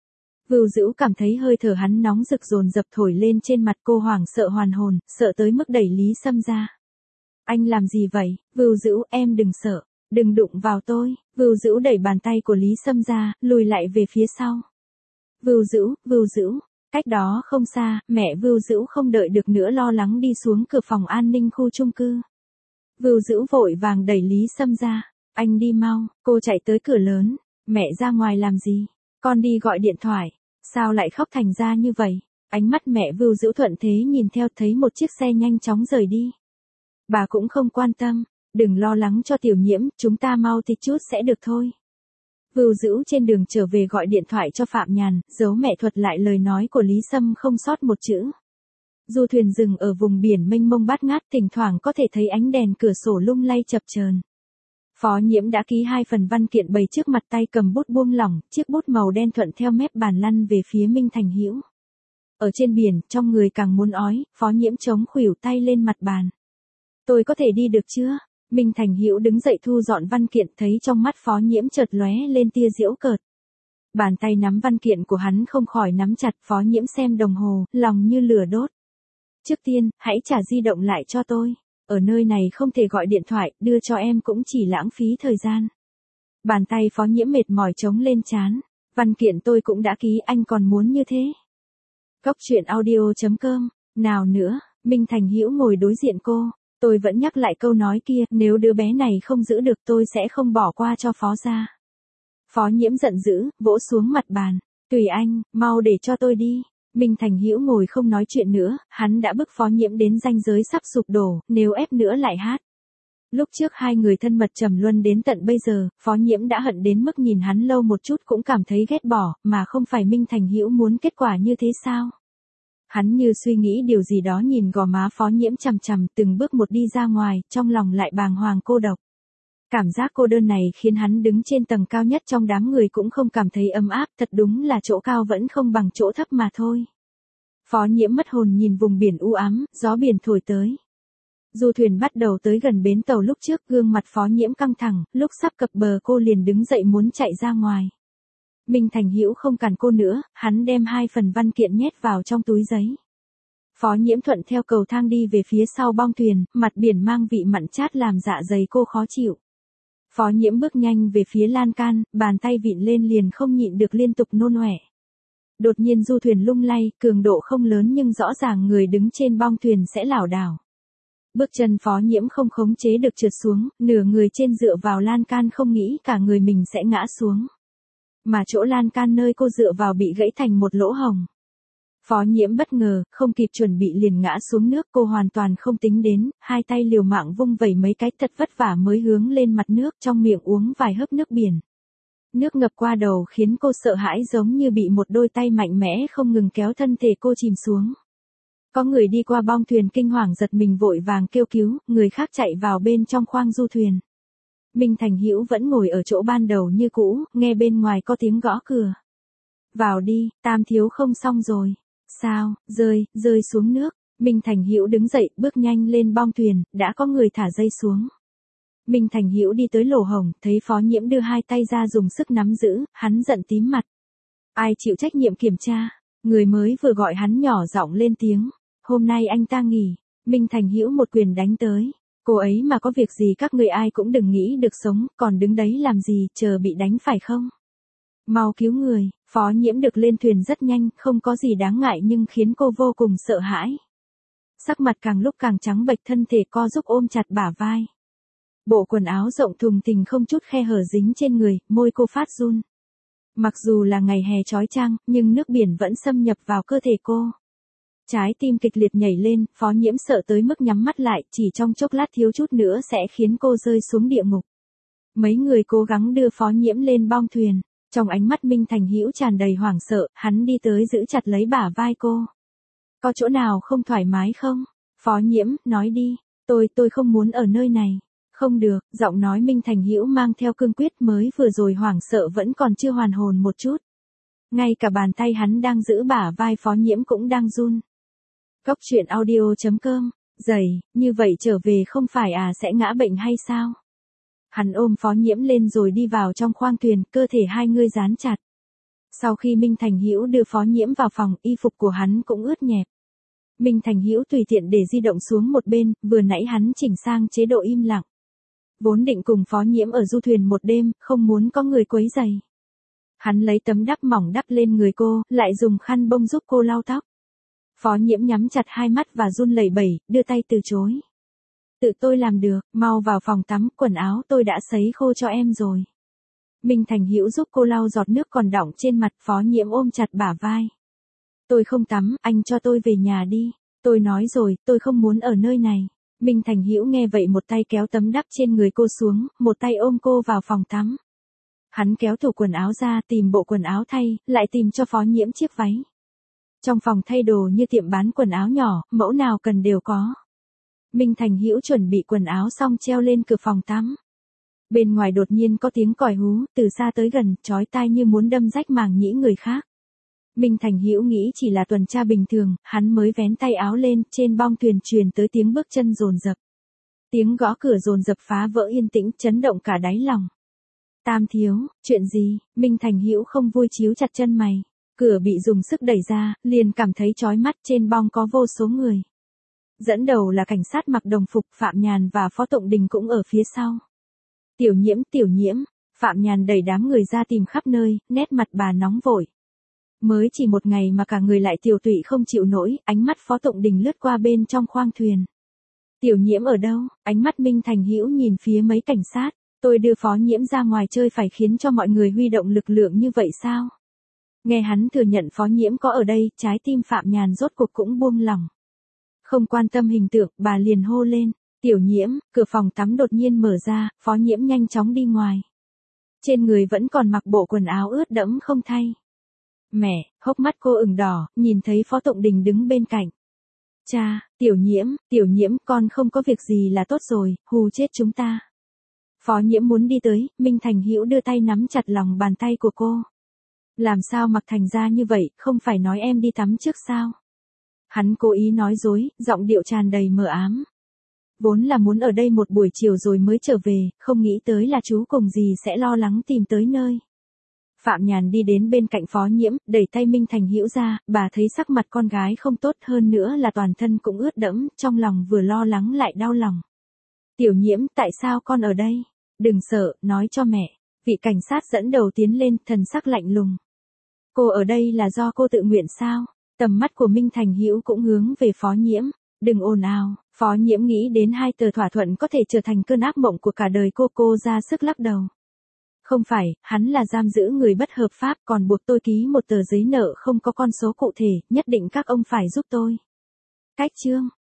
Vưu Dữu cảm thấy hơi thở hắn nóng rực dồn dập thổi lên trên mặt cô, hoảng sợ hoàn hồn, sợ tới mức đẩy Lý Sâm ra. Anh làm gì vậy? Vưu Dữu, em đừng sợ, đừng đụng vào tôi. Vưu Dữu đẩy bàn tay của Lý Sâm ra, lùi lại về phía sau. Vưu Dữu, Vưu Dữu, cách đó không xa, mẹ Vưu Dữu không đợi được nữa lo lắng đi xuống cửa phòng an ninh khu chung cư. Vưu Dữu vội vàng đẩy Lý Sâm ra, anh đi mau, cô chạy tới cửa lớn, mẹ ra ngoài làm gì? Con đi gọi điện thoại, sao lại khóc thành ra như vậy? Ánh mắt mẹ Vưu Dữu thuận thế nhìn theo, thấy một chiếc xe nhanh chóng rời đi. Bà cũng không quan tâm, đừng lo lắng cho Tiểu Nhiễm, chúng ta mau thì chút sẽ được thôi. Vưu Dữu trên đường trở về gọi điện thoại cho Phạm Nhàn, giấu mẹ thuật lại lời nói của Lý Sâm không sót một chữ. Du thuyền dừng ở vùng biển mênh mông bát ngát, thỉnh thoảng có thể thấy ánh đèn cửa sổ lung lay chập chờn. Phó Nhiễm đã ký hai phần văn kiện bày trước mặt, tay cầm bút buông lỏng, chiếc bút màu đen thuận theo mép bàn lăn về phía Minh Thành Hữu. Ở trên biển, trong người càng muốn ói, Phó Nhiễm chống khuỷu tay lên mặt bàn. Tôi có thể đi được chưa? Minh Thành Hữu đứng dậy thu dọn văn kiện, thấy trong mắt Phó Nhiễm chợt lóe lên tia giễu cợt. Bàn tay nắm văn kiện của hắn không khỏi nắm chặt. Phó Nhiễm xem đồng hồ, lòng như lửa đốt. Trước tiên, hãy trả di động lại cho tôi. Ở nơi này không thể gọi điện thoại, đưa cho em cũng chỉ lãng phí thời gian. Bàn tay Phó Nhiễm mệt mỏi chống lên trán. Văn kiện tôi cũng đã ký, anh còn muốn như thế? Góc truyện audio chấm com, nào nữa, Minh Thành Hữu ngồi đối diện cô. Tôi vẫn nhắc lại câu nói kia, nếu đứa bé này không giữ được tôi sẽ không bỏ qua cho Phó gia. Phó Nhiễm giận dữ, vỗ xuống mặt bàn. Tùy anh, mau để cho tôi đi. Minh Thành Hữu ngồi không nói chuyện nữa, hắn đã bức Phó Nhiễm đến ranh giới sắp sụp đổ, nếu ép nữa lại hát. Lúc trước hai người thân mật trầm luân đến tận bây giờ, Phó Nhiễm đã hận đến mức nhìn hắn lâu một chút cũng cảm thấy ghét bỏ, mà không phải Minh Thành Hữu muốn kết quả như thế sao? Hắn như suy nghĩ điều gì đó nhìn gò má Phó Nhiễm chằm chằm, từng bước một đi ra ngoài, trong lòng lại bàng hoàng cô độc. Cảm giác cô đơn này khiến hắn đứng trên tầng cao nhất trong đám người cũng không cảm thấy ấm áp, thật đúng là chỗ cao vẫn không bằng chỗ thấp mà thôi. Phó Nhiễm mất hồn nhìn vùng biển u ám, gió biển thổi tới. Du thuyền bắt đầu tới gần bến tàu lúc trước, gương mặt Phó Nhiễm căng thẳng, lúc sắp cập bờ cô liền đứng dậy muốn chạy ra ngoài. Minh Thành Hữu không cản cô nữa, hắn đem hai phần văn kiện nhét vào trong túi giấy. Phó Nhiễm thuận theo cầu thang đi về phía sau bong thuyền, mặt biển mang vị mặn chát làm dạ dày cô khó chịu. Phó Nhiễm bước nhanh về phía lan can, bàn tay vịn lên liền không nhịn được liên tục nôn ọe. Đột nhiên du thuyền lung lay, cường độ không lớn nhưng rõ ràng người đứng trên bong thuyền sẽ lảo đảo. Bước chân Phó Nhiễm không khống chế được trượt xuống, nửa người trên dựa vào lan can không nghĩ cả người mình sẽ ngã xuống. Mà chỗ lan can nơi cô dựa vào bị gãy thành một lỗ hổng. Phó Nhiễm bất ngờ, không kịp chuẩn bị liền ngã xuống nước, cô hoàn toàn không tính đến, hai tay liều mạng vung vẩy mấy cái thật vất vả mới hướng lên mặt nước, trong miệng uống vài hớp nước biển. Nước ngập qua đầu khiến cô sợ hãi giống như bị một đôi tay mạnh mẽ không ngừng kéo thân thể cô chìm xuống. Có người đi qua bong thuyền kinh hoàng giật mình vội vàng kêu cứu, người khác chạy vào bên trong khoang du thuyền. Minh Thành Hữu vẫn ngồi ở chỗ ban đầu như cũ, nghe bên ngoài có tiếng gõ cửa. Vào đi, Tam thiếu không xong rồi. Sao, rơi, rơi xuống nước. Minh Thành Hữu đứng dậy, bước nhanh lên bong thuyền, đã có người thả dây xuống. Minh Thành Hữu đi tới lỗ hổng, thấy Phó Nhiễm đưa hai tay ra dùng sức nắm giữ, hắn giận tím mặt. Ai chịu trách nhiệm kiểm tra? Người mới vừa gọi hắn nhỏ giọng lên tiếng. Hôm nay anh ta nghỉ. Minh Thành Hữu một quyền đánh tới. Cô ấy mà có việc gì các người ai cũng đừng nghĩ được sống, còn đứng đấy làm gì, chờ bị đánh phải không? Mau cứu người. Phó Nhiễm được lên thuyền rất nhanh, không có gì đáng ngại nhưng khiến cô vô cùng sợ hãi. Sắc mặt càng lúc càng trắng bệch, thân thể co giúp ôm chặt bả vai. Bộ quần áo rộng thùng thình không chút khe hở dính trên người, môi cô phát run. Mặc dù là ngày hè chói chang, nhưng nước biển vẫn xâm nhập vào cơ thể cô. Trái tim kịch liệt nhảy lên, Phó Nhiễm sợ tới mức nhắm mắt lại, chỉ trong chốc lát thiếu chút nữa sẽ khiến cô rơi xuống địa ngục. Mấy người cố gắng đưa Phó Nhiễm lên bong thuyền. Trong ánh mắt Minh Thành Hữu tràn đầy hoảng sợ, hắn đi tới giữ chặt lấy bả vai cô. Có chỗ nào không thoải mái không? Phó Nhiễm, nói đi, tôi, tôi không muốn ở nơi này. Không được, giọng nói Minh Thành Hữu mang theo cương quyết, mới vừa rồi hoảng sợ vẫn còn chưa hoàn hồn một chút. Ngay cả bàn tay hắn đang giữ bả vai Phó Nhiễm cũng đang run. Góc truyện audio chấm com, dày, như vậy trở về không phải à sẽ ngã bệnh hay sao? Hắn ôm Phó Nhiễm lên rồi đi vào trong khoang thuyền, cơ thể hai người dán chặt. Sau khi Minh Thành Hữu đưa Phó Nhiễm vào phòng, y phục của hắn cũng ướt nhẹp. Minh Thành Hữu tùy tiện để di động xuống một bên, vừa nãy hắn chỉnh sang chế độ im lặng. Vốn định cùng Phó Nhiễm ở du thuyền một đêm, không muốn có người quấy rầy. Hắn lấy tấm đắp mỏng đắp lên người cô, lại dùng khăn bông giúp cô lau tóc. Phó Nhiễm nhắm chặt hai mắt và run lẩy bẩy, đưa tay từ chối. Tự tôi làm được, mau vào phòng tắm, quần áo tôi đã sấy khô cho em rồi. Minh Thành Hữu giúp cô lau giọt nước còn đọng trên mặt. Phó Nhiễm ôm chặt bả vai. Tôi không tắm, anh cho tôi về nhà đi. Tôi nói rồi, tôi không muốn ở nơi này. Minh Thành Hữu nghe vậy một tay kéo tấm đắp trên người cô xuống, một tay ôm cô vào phòng tắm. Hắn kéo tủ quần áo ra tìm bộ quần áo thay, lại tìm cho Phó Nhiễm chiếc váy. Trong phòng thay đồ như tiệm bán quần áo nhỏ, mẫu nào cần đều có. Minh Thành Hữu chuẩn bị quần áo xong treo lên cửa phòng tắm. Bên ngoài đột nhiên có tiếng còi hú, từ xa tới gần, chói tai như muốn đâm rách màng nhĩ người khác. Minh Thành Hữu nghĩ chỉ là tuần tra bình thường, hắn mới vén tay áo lên, trên bong thuyền truyền tới tiếng bước chân dồn dập. Tiếng gõ cửa dồn dập phá vỡ yên tĩnh, chấn động cả đáy lòng. Tam thiếu, chuyện gì? Minh Thành Hữu không vui chíu chặt chân mày. Cửa bị dùng sức đẩy ra, liền cảm thấy chói mắt, trên bong có vô số người. Dẫn đầu là cảnh sát mặc đồng phục, Phạm Nhàn và Phó Tụng Đình cũng ở phía sau. Tiểu Nhiễm, Tiểu Nhiễm, Phạm Nhàn đẩy đám người ra tìm khắp nơi, nét mặt bà nóng vội. Mới chỉ một ngày mà cả người lại tiểu tụy không chịu nổi, ánh mắt Phó Tụng Đình lướt qua bên trong khoang thuyền. Tiểu Nhiễm ở đâu? Ánh mắt Minh Thành Hữu nhìn phía mấy cảnh sát. Tôi đưa Phó Nhiễm ra ngoài chơi phải khiến cho mọi người huy động lực lượng như vậy sao? Nghe hắn thừa nhận Phó Nhiễm có ở đây, trái tim Phạm Nhàn rốt cuộc cũng buông lỏng. Không quan tâm hình tượng, bà liền hô lên, Tiểu Nhiễm, cửa phòng tắm đột nhiên mở ra, Phó Nhiễm nhanh chóng đi ngoài. Trên người vẫn còn mặc bộ quần áo ướt đẫm không thay. Mẹ, hốc mắt cô ửng đỏ, nhìn thấy Phó Tụng Đình đứng bên cạnh. Cha, Tiểu Nhiễm, Tiểu Nhiễm, con không có việc gì là tốt rồi, hù chết chúng ta. Phó Nhiễm muốn đi tới, Minh Thành Hữu đưa tay nắm chặt lòng bàn tay của cô. Làm sao mặc thành ra như vậy, không phải nói em đi tắm trước sao? Hắn cố ý nói dối, giọng điệu tràn đầy mờ ám. Vốn là muốn ở đây một buổi chiều rồi mới trở về, không nghĩ tới là chú cùng dì sẽ lo lắng tìm tới nơi. Phạm Nhàn đi đến bên cạnh Phó Nhiễm, đẩy tay Minh Thành Hữu ra, bà thấy sắc mặt con gái không tốt hơn nữa là toàn thân cũng ướt đẫm, trong lòng vừa lo lắng lại đau lòng. Tiểu Nhiễm, tại sao con ở đây? Đừng sợ, nói cho mẹ. Vị cảnh sát dẫn đầu tiến lên, thần sắc lạnh lùng. Cô ở đây là do cô tự nguyện sao? Tầm mắt của Minh Thành Hữu cũng hướng về Phó Nhiễm. Đừng ồn ào. Phó Nhiễm nghĩ đến hai tờ thỏa thuận có thể trở thành cơn ác mộng của cả đời cô, cô ra sức lắc đầu. Không phải, hắn là giam giữ người bất hợp pháp, còn buộc tôi ký một tờ giấy nợ không có con số cụ thể, nhất định các ông phải giúp tôi. Cách chương.